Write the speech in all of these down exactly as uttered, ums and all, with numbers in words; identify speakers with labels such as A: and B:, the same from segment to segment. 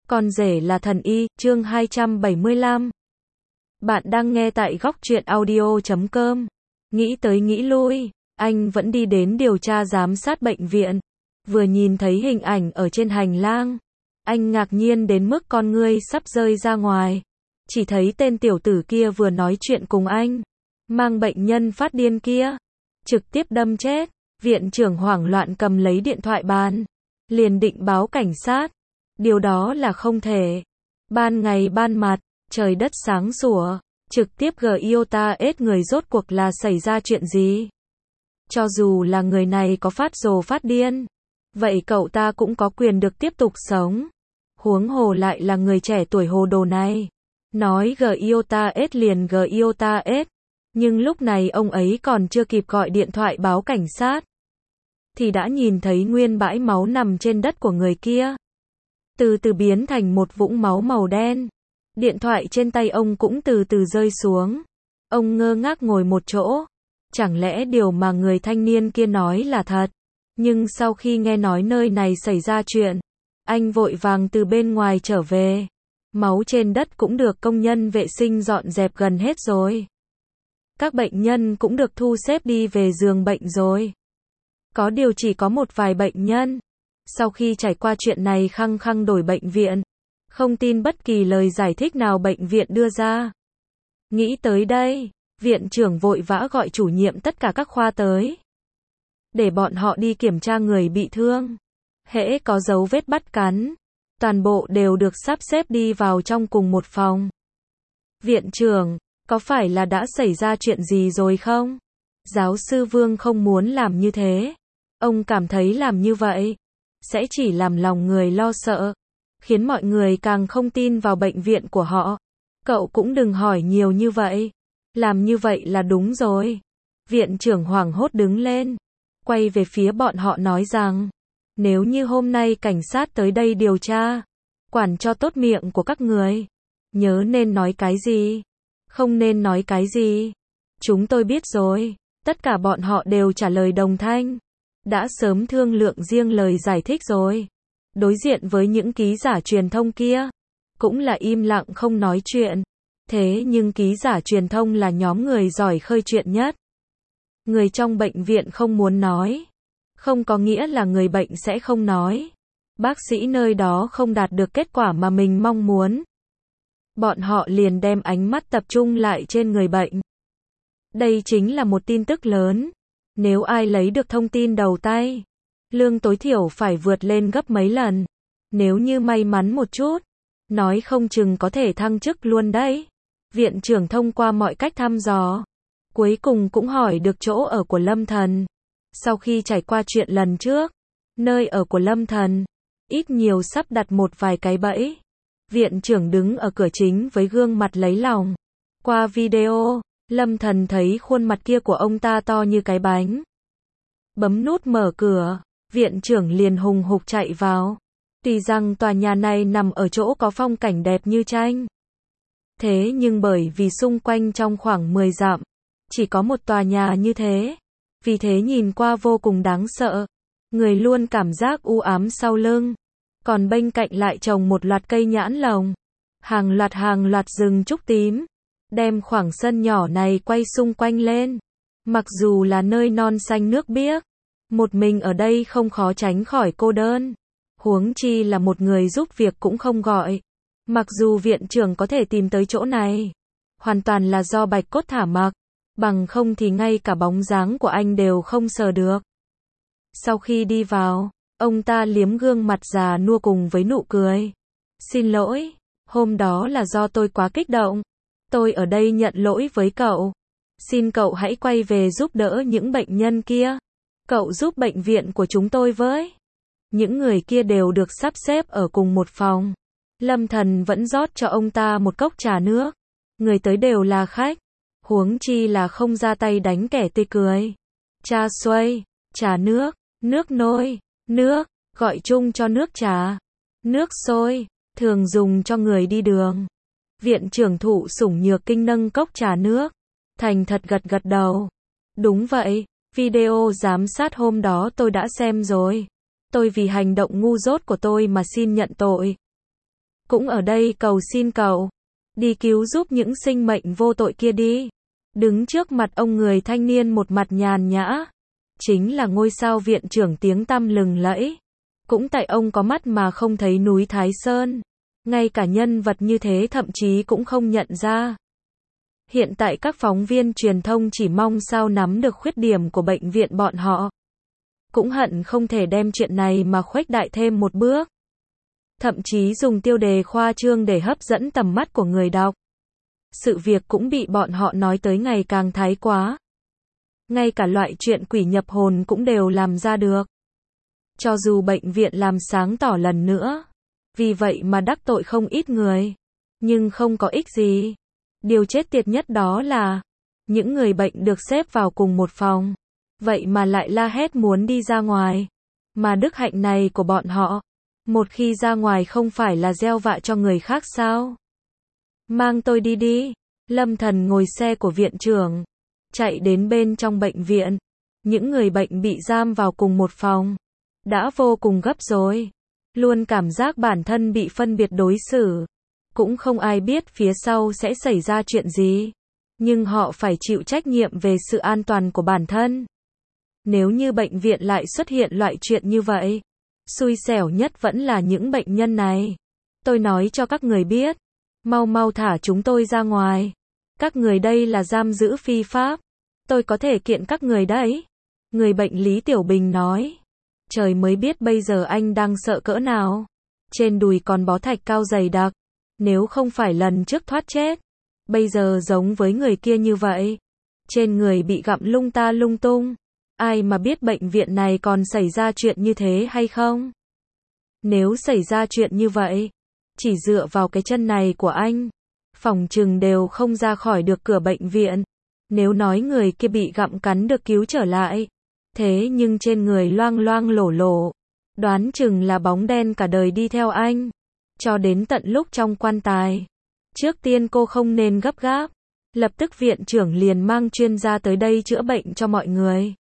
A: Con rể là thần y, chương hai trăm bảy mươi lăm. Bạn đang nghe tại góc truyện audio chấm com. Nghĩ tới nghĩ lui, anh vẫn đi đến điều tra giám sát bệnh viện. Vừa nhìn thấy hình ảnh ở trên hành lang, anh ngạc nhiên đến mức con ngươi sắp rơi ra ngoài. Chỉ thấy tên tiểu tử kia vừa nói chuyện cùng anh, mang bệnh nhân phát điên kia, trực tiếp đâm chết. Viện trưởng hoảng loạn cầm lấy điện thoại bàn, liền định báo cảnh sát. Điều đó là không thể. Ban ngày ban mặt, trời đất sáng sủa, trực tiếp Giota ết người rốt cuộc là xảy ra chuyện gì? Cho dù là người này có phát rồ phát điên, vậy cậu ta cũng có quyền được tiếp tục sống. Huống hồ lại là người trẻ tuổi hồ đồ này. Nói Giota ết liền Giota ết. Nhưng lúc này ông ấy còn chưa kịp gọi điện thoại báo cảnh sát, thì đã nhìn thấy nguyên bãi máu nằm trên đất của người kia, từ từ biến thành một vũng máu màu đen. Điện thoại trên tay ông cũng từ từ rơi xuống. Ông ngơ ngác ngồi một chỗ. Chẳng lẽ điều mà người thanh niên kia nói là thật? Nhưng sau khi nghe nói nơi này xảy ra chuyện, anh vội vàng từ bên ngoài trở về. Máu trên đất cũng được công nhân vệ sinh dọn dẹp gần hết rồi. Các bệnh nhân cũng được thu xếp đi về giường bệnh rồi. Có điều chỉ có một vài bệnh nhân, sau khi trải qua chuyện này khăng khăng đổi bệnh viện, không tin bất kỳ lời giải thích nào bệnh viện đưa ra. Nghĩ tới đây, viện trưởng vội vã gọi chủ nhiệm tất cả các khoa tới, để bọn họ đi kiểm tra người bị thương. Hễ có dấu vết bắt cắn, toàn bộ đều được sắp xếp đi vào trong cùng một phòng. Viện trưởng, có phải là đã xảy ra chuyện gì rồi không? Giáo sư Vương không muốn làm như thế. Ông cảm thấy làm như vậy sẽ chỉ làm lòng người lo sợ, khiến mọi người càng không tin vào bệnh viện của họ. Cậu cũng đừng hỏi nhiều như vậy. Làm như vậy là đúng rồi. Viện trưởng hoảng hốt đứng lên, quay về phía bọn họ nói rằng, nếu như hôm nay cảnh sát tới đây điều tra, quản cho tốt miệng của các người. Nhớ nên nói cái gì, không nên nói cái gì. Chúng tôi biết rồi. Tất cả bọn họ đều trả lời đồng thanh. Đã sớm thương lượng riêng lời giải thích rồi. Đối diện với những ký giả truyền thông kia, cũng là im lặng không nói chuyện. Thế nhưng ký giả truyền thông là nhóm người giỏi khơi chuyện nhất. Người trong bệnh viện không muốn nói, không có nghĩa là người bệnh sẽ không nói. Bác sĩ nơi đó không đạt được kết quả mà mình mong muốn, bọn họ liền đem ánh mắt tập trung lại trên người bệnh. Đây chính là một tin tức lớn. Nếu ai lấy được thông tin đầu tay, lương tối thiểu phải vượt lên gấp mấy lần. Nếu như may mắn một chút, nói không chừng có thể thăng chức luôn đấy. Viện trưởng thông qua mọi cách thăm dò, cuối cùng cũng hỏi được chỗ ở của Lâm Thần. Sau khi trải qua chuyện lần trước, nơi ở của Lâm Thần ít nhiều sắp đặt một vài cái bẫy. Viện trưởng đứng ở cửa chính với gương mặt lấy lòng. Qua video, Lâm Thần thấy khuôn mặt kia của ông ta to như cái bánh. Bấm nút mở cửa, viện trưởng liền hùng hục chạy vào. Tuy rằng tòa nhà này nằm ở chỗ có phong cảnh đẹp như tranh, thế nhưng bởi vì xung quanh trong khoảng mười dặm, chỉ có một tòa nhà như thế. Vì thế nhìn qua vô cùng đáng sợ. Người luôn cảm giác u ám sau lưng. Còn bên cạnh lại trồng một loạt cây nhãn lồng. Hàng loạt hàng loạt rừng trúc tím, đem khoảng sân nhỏ này quay xung quanh lên. Mặc dù là nơi non xanh nước biếc, một mình ở đây không khó tránh khỏi cô đơn. Huống chi là một người giúp việc cũng không gọi. Mặc dù viện trưởng có thể tìm tới chỗ này, hoàn toàn là do Bạch Cốt thả mặc, bằng không thì ngay cả bóng dáng của anh đều không sờ được. Sau khi đi vào, ông ta liếm gương mặt già nua cùng với nụ cười. Xin lỗi, hôm đó là do tôi quá kích động. Tôi ở đây nhận lỗi với cậu. Xin cậu hãy quay về giúp đỡ những bệnh nhân kia. Cậu giúp bệnh viện của chúng tôi với. Những người kia đều được sắp xếp ở cùng một phòng. Lâm Thần vẫn rót cho ông ta một cốc trà nước. Người tới đều là khách, huống chi là không ra tay đánh kẻ tươi cười. Trà xoay, trà nước, nước nôi, nước, gọi chung cho nước trà. Nước sôi, thường dùng cho người đi đường. Viện trưởng thụ sủng nhược kinh nâng cốc trà nước, thành thật gật gật đầu. Đúng vậy, video giám sát hôm đó tôi đã xem rồi. Tôi vì hành động ngu dốt của tôi mà xin nhận tội. cũng ở đây cầu xin cậu, đi cứu giúp những sinh mệnh vô tội kia đi. Đứng trước mặt ông người thanh niên một mặt nhàn nhã, chính là ngôi sao viện trưởng tiếng tăm lừng lẫy. Cũng tại ông có mắt mà không thấy núi Thái Sơn. Ngay cả nhân vật như thế thậm chí cũng không nhận ra. Hiện tại các phóng viên truyền thông chỉ mong sao nắm được khuyết điểm của bệnh viện bọn họ. Cũng hận không thể đem chuyện này mà khuếch đại thêm một bước. Thậm chí dùng tiêu đề khoa trương để hấp dẫn tầm mắt của người đọc. Sự việc cũng bị bọn họ nói tới ngày càng thái quá. Ngay cả loại chuyện quỷ nhập hồn cũng đều làm ra được. Cho dù bệnh viện làm sáng tỏ lần nữa, vì vậy mà đắc tội không ít người, nhưng không có ích gì. Điều chết tiệt nhất đó là, những người bệnh được xếp vào cùng một phòng, vậy mà lại la hét muốn đi ra ngoài. Mà đức hạnh này của bọn họ, một khi ra ngoài không phải là gieo vạ cho người khác sao? Mang tôi đi đi. Lâm Thần ngồi xe của viện trưởng, chạy đến bên trong bệnh viện. Những người bệnh bị giam vào cùng một phòng, đã vô cùng gấp rồi. Luôn cảm giác bản thân bị phân biệt đối xử. Cũng không ai biết phía sau sẽ xảy ra chuyện gì. Nhưng họ phải chịu trách nhiệm về sự an toàn của bản thân. Nếu như bệnh viện lại xuất hiện loại chuyện như vậy, xui xẻo nhất vẫn là những bệnh nhân này. Tôi nói cho các người biết, mau mau thả chúng tôi ra ngoài. Các người đây là giam giữ phi pháp. Tôi có thể kiện các người đấy. Người bệnh Lý Tiểu Bình nói. Trời mới biết bây giờ anh đang sợ cỡ nào. Trên đùi còn bó thạch cao dày đặc. Nếu không phải lần trước thoát chết, bây giờ giống với người kia như vậy. Trên người bị gặm lung ta lung tung. Ai mà biết bệnh viện này còn xảy ra chuyện như thế hay không? Nếu xảy ra chuyện như vậy, chỉ dựa vào cái chân này của anh, phòng trừng đều không ra khỏi được cửa bệnh viện. Nếu nói người kia bị gặm cắn được cứu trở lại, thế nhưng trên người loang loang lổ lổ, đoán chừng là bóng đen cả đời đi theo anh, cho đến tận lúc trong quan tài. Trước tiên cô không nên gấp gáp, lập tức viện trưởng liền mang chuyên gia tới đây chữa bệnh cho mọi người.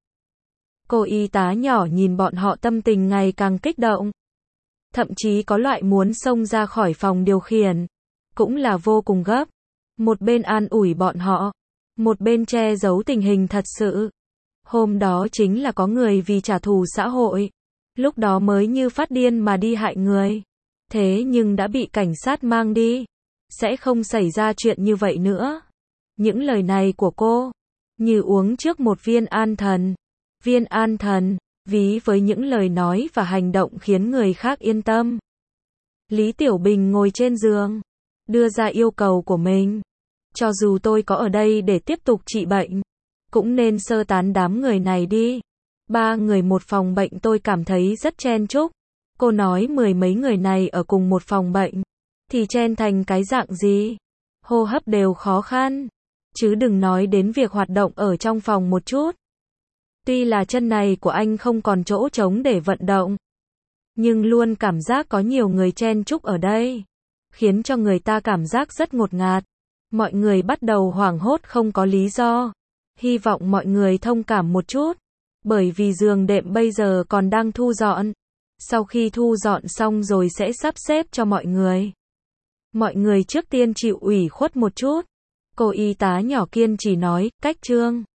A: Cô y tá nhỏ nhìn bọn họ tâm tình ngày càng kích động. Thậm chí có loại muốn xông ra khỏi phòng điều khiển. Cũng là vô cùng gấp. Một bên an ủi bọn họ, một bên che giấu tình hình thật sự. Hôm đó chính là có người vì trả thù xã hội, lúc đó mới như phát điên mà đi hại người. Thế nhưng đã bị cảnh sát mang đi. Sẽ không xảy ra chuyện như vậy nữa. Những lời này của cô, như uống trước một viên an thần. Viên an thần, ví với những lời nói và hành động khiến người khác yên tâm. Lý Tiểu Bình ngồi trên giường, đưa ra yêu cầu của mình. Cho dù tôi có ở đây để tiếp tục trị bệnh, cũng nên sơ tán đám người này đi. Ba người một phòng bệnh tôi cảm thấy rất chen chúc. Cô nói mười mấy người này ở cùng một phòng bệnh, thì chen thành cái dạng gì? Hô hấp đều khó khăn. Chứ đừng nói đến việc hoạt động ở trong phòng một chút. Tuy là chân này của anh không còn chỗ trống để vận động, nhưng luôn cảm giác có nhiều người chen chúc ở đây, khiến cho người ta cảm giác rất ngột ngạt. Mọi người bắt đầu hoảng hốt không có lý do. Hy vọng mọi người thông cảm một chút, bởi vì giường đệm bây giờ còn đang thu dọn. Sau khi thu dọn xong rồi sẽ sắp xếp cho mọi người. Mọi người trước tiên chịu ủy khuất một chút. Cô y tá nhỏ kiên trì nói, cách Trương.